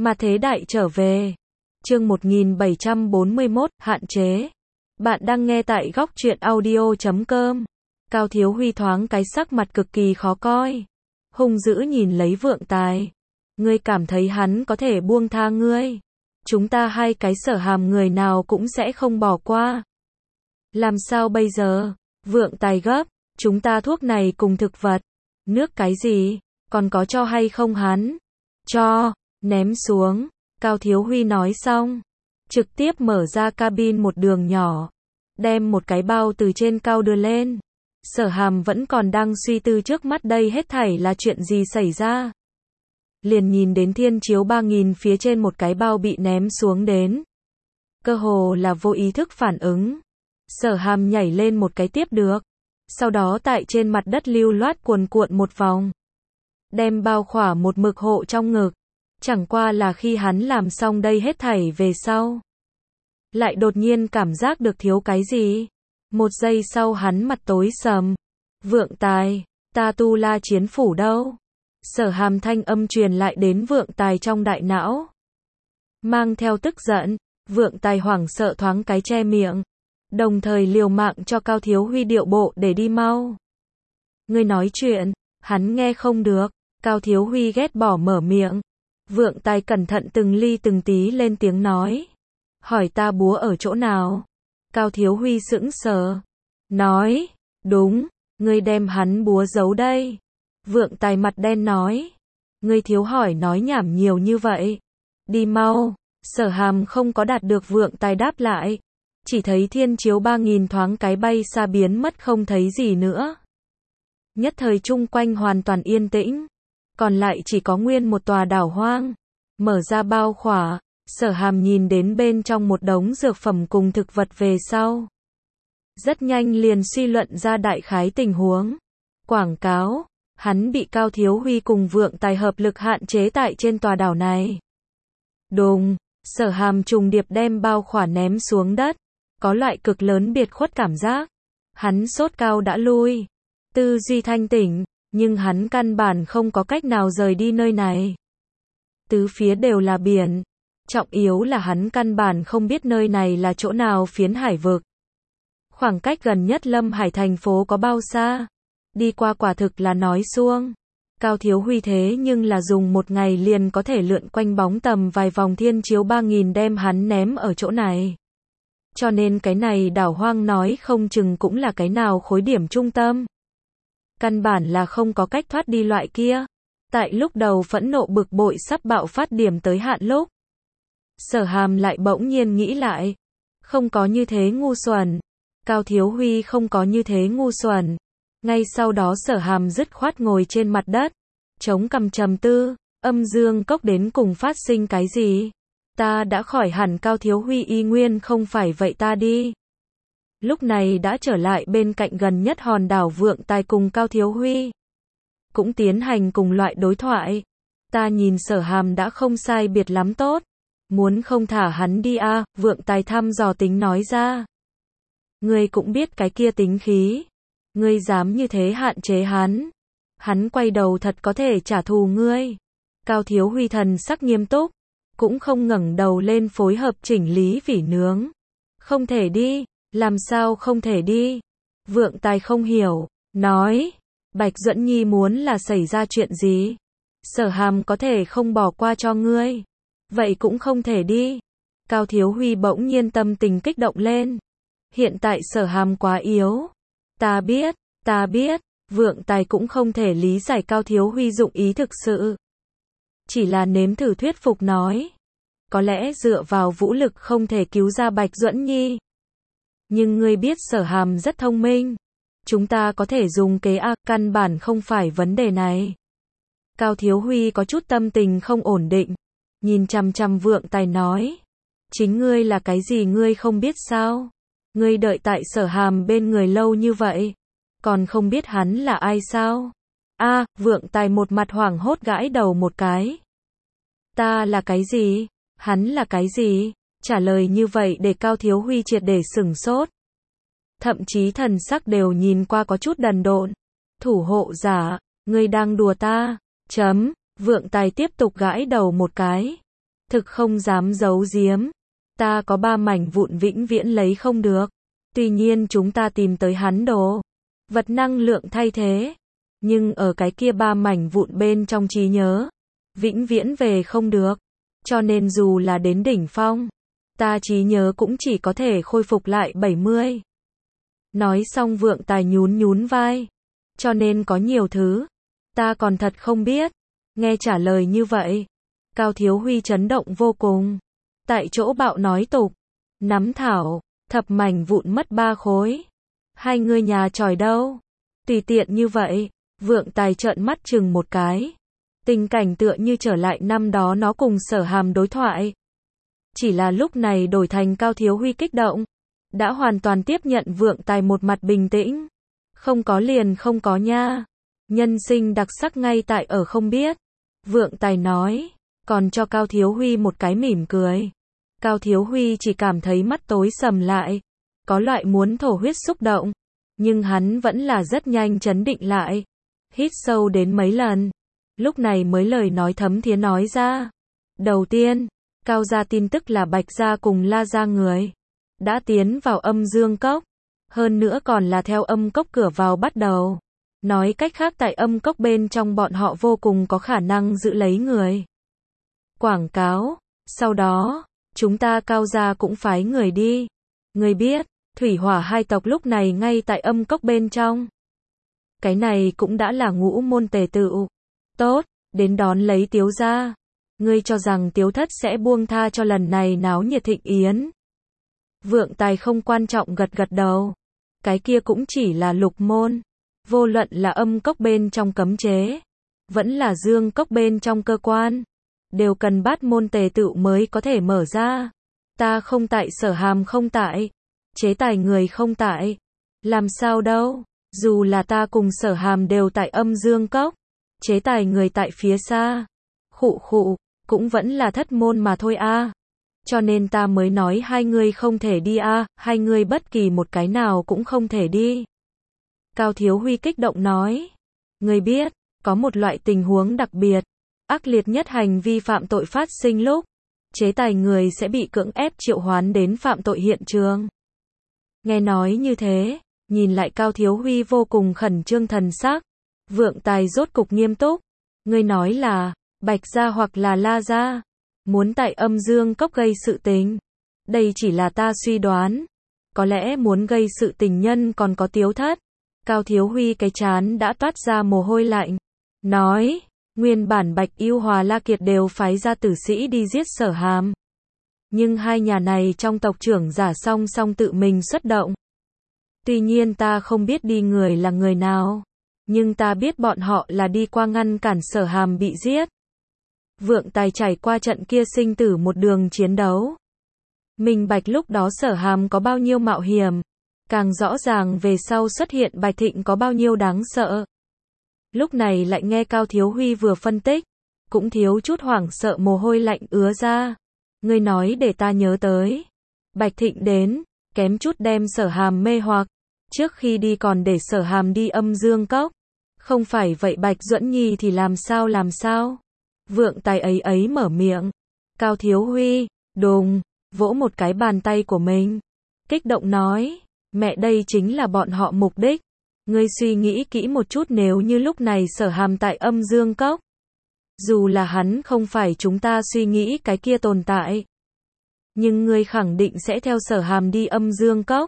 Mà thế đại trở về. Chương 1741, hạn chế. Bạn đang nghe tại góc truyện audio.com. Cao Thiếu Huy thoáng cái sắc mặt cực kỳ khó coi. Hung dữ nhìn lấy Vượng Tài. Ngươi cảm thấy hắn có thể buông tha ngươi? Chúng ta hai cái Sở Hàm người nào cũng sẽ không bỏ qua. Làm sao bây giờ? Vượng Tài gấp. Chúng ta thuốc này cùng thực vật. Nước cái gì? Còn có cho hay không hắn? Cho. Ném xuống. Cao Thiếu Huy nói xong. Trực tiếp mở ra cabin một đường nhỏ. Đem một cái bao từ trên cao đưa lên. Sở Hàm vẫn còn đang suy tư trước mắt đây hết thảy là chuyện gì xảy ra. Liền nhìn đến thiên chiếu 3000 phía trên một cái bao bị ném xuống đến. Cơ hồ là vô ý thức phản ứng. Sở Hàm nhảy lên một cái tiếp được. Sau đó tại trên mặt đất lưu loát cuồn cuộn một vòng. Đem bao khỏa một mực hộ trong ngực. Chẳng qua là khi hắn làm xong đây hết thảy về sau. Lại đột nhiên cảm giác được thiếu cái gì. Một giây sau hắn mặt tối sầm. Vượng Tài, ta Tu La Chiến Phủ đâu? Sở Hàm thanh âm truyền lại đến Vượng Tài trong đại não. Mang theo tức giận, Vượng Tài hoảng sợ thoáng cái che miệng. Đồng thời liều mạng cho Cao Thiếu Huy điệu bộ để đi mau. Ngươi nói chuyện, hắn nghe không được. Cao Thiếu Huy ghét bỏ mở miệng. Vượng Tài cẩn thận từng ly từng tí lên tiếng nói. Hỏi ta búa ở chỗ nào? Cao Thiếu Huy sững sờ. Nói, đúng, ngươi đem hắn búa giấu đây. Vượng Tài mặt đen nói. Ngươi thiếu hỏi nói nhảm nhiều như vậy. Đi mau. Sở Hàm không có đạt được Vượng Tài đáp lại. Chỉ thấy thiên chiếu 3000 thoáng cái bay xa biến mất không thấy gì nữa. Nhất thời chung quanh hoàn toàn yên tĩnh. Còn lại chỉ có nguyên một tòa đảo hoang. Mở ra bao khỏa. Sở Hàm nhìn đến bên trong một đống dược phẩm cùng thực vật về sau. Rất nhanh liền suy luận ra đại khái tình huống. Quảng cáo. Hắn bị Cao Thiếu Huy cùng Vượng Tài hợp lực hạn chế tại trên tòa đảo này. Đùng. Sở Hàm trùng điệp đem bao khỏa ném xuống đất. Có loại cực lớn biệt khuất cảm giác. Hắn sốt cao đã lui. Tư duy thanh tỉnh. Nhưng hắn căn bản không có cách nào rời đi nơi này. Tứ phía đều là biển. Trọng yếu là hắn căn bản không biết nơi này là chỗ nào phiến hải vực. Khoảng cách gần nhất Lâm Hải thành phố có bao xa? Đi qua quả thực là nói suông. Cao Thiếu Huy thế nhưng là dùng một ngày liền có thể lượn quanh bóng tầm vài vòng thiên chiếu 3000 đem hắn ném ở chỗ này. Cho nên cái này đảo hoang nói không chừng cũng là cái nào khối điểm trung tâm. Căn bản là không có cách thoát đi loại kia. Tại lúc đầu phẫn nộ bực bội sắp bạo phát điểm tới hạn lúc. Sở Hàm lại bỗng nhiên nghĩ lại. Không có như thế ngu xuẩn. Cao Thiếu Huy không có như thế ngu xuẩn. Ngay sau đó Sở Hàm dứt khoát ngồi trên mặt đất. Chống cằm trầm tư. Âm dương cốc đến cùng phát sinh cái gì? Ta đã khỏi hẳn. Cao Thiếu Huy y nguyên không phải vậy ta đi. Lúc này đã trở lại bên cạnh gần nhất hòn đảo Vượng Tài cùng Cao Thiếu Huy. Cũng tiến hành cùng loại đối thoại. Ta nhìn Sở Hàm đã không sai biệt lắm tốt. Muốn không thả hắn đi à, Vượng Tài thăm dò tính nói ra. Ngươi cũng biết cái kia tính khí. Ngươi dám như thế hạn chế hắn. Hắn quay đầu thật có thể trả thù ngươi. Cao Thiếu Huy thần sắc nghiêm túc. Cũng không ngẩng đầu lên phối hợp chỉnh lý vỉ nướng. Không thể đi. Làm sao không thể đi? Vượng Tài không hiểu. Nói. Bạch Duẫn Nhi muốn là xảy ra chuyện gì? Sở Hàm có thể không bỏ qua cho ngươi. Vậy cũng không thể đi. Cao Thiếu Huy bỗng nhiên tâm tình kích động lên. Hiện tại Sở Hàm quá yếu. Ta biết. Vượng Tài cũng không thể lý giải Cao Thiếu Huy dụng ý thực sự. Chỉ là nếm thử thuyết phục nói. Có lẽ dựa vào vũ lực không thể cứu ra Bạch Duẫn Nhi. Nhưng ngươi biết Sở Hàm rất thông minh. Chúng ta có thể dùng kế A, căn bản không phải vấn đề này. Cao Thiếu Huy có chút tâm tình không ổn định. Nhìn chằm chằm Vượng Tài nói. Chính ngươi là cái gì ngươi không biết sao? Ngươi đợi tại Sở Hàm bên người lâu như vậy. Còn không biết hắn là ai sao? A, Vượng Tài một mặt hoảng hốt gãi đầu một cái. Ta là cái gì? Hắn là cái gì? Trả lời như vậy để Cao Thiếu Huy triệt để sửng sốt. Thậm chí thần sắc đều nhìn qua có chút đần độn. Thủ hộ giả, ngươi đang đùa ta. Vượng Tài tiếp tục gãi đầu một cái. Thực không dám giấu giếm. Ta có 3 mảnh vụn vĩnh viễn lấy không được. Tuy nhiên chúng ta tìm tới hắn đồ vật năng lượng thay thế. Nhưng ở cái kia 3 mảnh vụn bên trong trí nhớ, vĩnh viễn về không được. Cho nên dù là đến đỉnh phong, ta trí nhớ cũng chỉ có thể khôi phục lại 70. Nói xong Vượng Tài nhún nhún vai. Cho nên có nhiều thứ ta còn thật không biết. Nghe trả lời như vậy, Cao Thiếu Huy chấn động vô cùng. Tại chỗ bạo nói tục. Nắm thảo, thập mảnh vụn mất 3 khối. Hai người nhà tròi đâu? Tùy tiện như vậy, Vượng Tài trợn mắt chừng một cái. Tình cảnh tựa như trở lại năm đó nó cùng Sở Hàm đối thoại. Chỉ là lúc này đổi thành Cao Thiếu Huy kích động. Đã hoàn toàn tiếp nhận Vượng Tài một mặt bình tĩnh. Không có liền không có nha. Nhân sinh đặc sắc ngay tại ở không biết. Vượng Tài nói, còn cho Cao Thiếu Huy một cái mỉm cười. Cao Thiếu Huy chỉ cảm thấy mắt tối sầm lại. Có loại muốn thổ huyết xúc động. Nhưng hắn vẫn là rất nhanh trấn định lại. Hít sâu đến mấy lần. Lúc này mới lời nói thấm thía nói ra. Đầu tiên, Cao gia tin tức là Bạch gia cùng La gia người đã tiến vào Âm Dương Cốc. Hơn nữa còn là theo Âm Cốc cửa vào bắt đầu. Nói cách khác tại Âm Cốc bên trong bọn họ vô cùng có khả năng giữ lấy người. Quảng cáo. Sau đó, chúng ta Cao gia cũng phái người đi. Người biết, Thủy Hỏa hai tộc lúc này ngay tại Âm Cốc bên trong. Cái này cũng đã là ngũ môn tề tựu. Tốt, đến đón lấy Tiếu gia. Ngươi cho rằng Tiếu thất sẽ buông tha cho lần này náo nhiệt thịnh yến? Vượng Tài không quan trọng gật gật đầu. Cái kia cũng chỉ là lục môn. Vô luận là Âm Cốc bên trong cấm chế, vẫn là Dương Cốc bên trong cơ quan, đều cần bát môn tề tựu mới có thể mở ra. Ta không tại, Sở Hàm không tại, chế tài người không tại. Làm sao đâu, dù là ta cùng Sở Hàm đều tại Âm Dương Cốc, chế tài người tại phía xa. Khụ khụ, cũng vẫn là thất môn mà thôi a. Cho nên ta mới nói hai người không thể đi a, hai người bất kỳ một cái nào cũng không thể đi. Cao Thiếu Huy kích động nói. Người biết, có một loại tình huống đặc biệt, ác liệt nhất hành vi phạm tội phát sinh lúc, chế tài người sẽ bị cưỡng ép triệu hoán đến phạm tội hiện trường. Nghe nói như thế, nhìn lại Cao Thiếu Huy vô cùng khẩn trương thần sắc. Vượng Tài rốt cục nghiêm túc. Ngươi nói là, Bạch gia hoặc là La gia muốn tại Âm Dương Cốc gây sự tình. Đây chỉ là ta suy đoán. Có lẽ muốn gây sự tình nhân còn có Tiếu thất. Cao Thiếu Huy cái trán đã toát ra mồ hôi lạnh. Nói, nguyên bản Bạch Ưu Hòa La Kiệt đều phái ra tử sĩ đi giết Sở Hàm. Nhưng hai nhà này trong tộc trưởng giả song song tự mình xuất động. Tuy nhiên ta không biết đi người là người nào. Nhưng ta biết bọn họ là đi qua ngăn cản Sở Hàm bị giết. Vượng Tài trải qua trận kia sinh tử một đường chiến đấu. Minh bạch lúc đó Sở Hàm có bao nhiêu mạo hiểm. Càng rõ ràng về sau xuất hiện Bạch Thịnh có bao nhiêu đáng sợ. Lúc này lại nghe Cao Thiếu Huy vừa phân tích, cũng thiếu chút hoảng sợ mồ hôi lạnh ứa ra. Ngươi nói để ta nhớ tới. Bạch Thịnh đến, kém chút đem Sở Hàm mê hoặc. Trước khi đi còn để Sở Hàm đi Âm Dương Cốc. Không phải vậy Bạch Duẫn Nhi thì làm sao? Vượng Tài ấy mở miệng. Cao Thiếu Huy, đùng, vỗ một cái bàn tay của mình. Kích động nói, mẹ đây chính là bọn họ mục đích. Ngươi suy nghĩ kỹ một chút, nếu như lúc này Sở Hàm tại Âm Dương Cốc. Dù là hắn không phải chúng ta suy nghĩ cái kia tồn tại. Nhưng ngươi khẳng định sẽ theo Sở Hàm đi Âm Dương Cốc.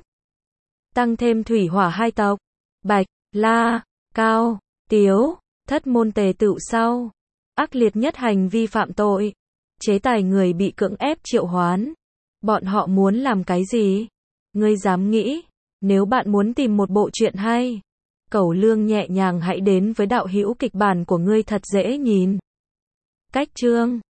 Tăng thêm Thủy Hỏa hai tộc. Bạch, La, Cao, Tiếu, thất môn tề tựu sau. Ác liệt nhất hành vi phạm tội. Chế tài người bị cưỡng ép triệu hoán. Bọn họ muốn làm cái gì? Ngươi dám nghĩ? Nếu bạn muốn tìm một bộ truyện hay, Cẩu Lương nhẹ nhàng hãy đến với đạo hữu kịch bản của ngươi thật dễ nhìn. Cách chương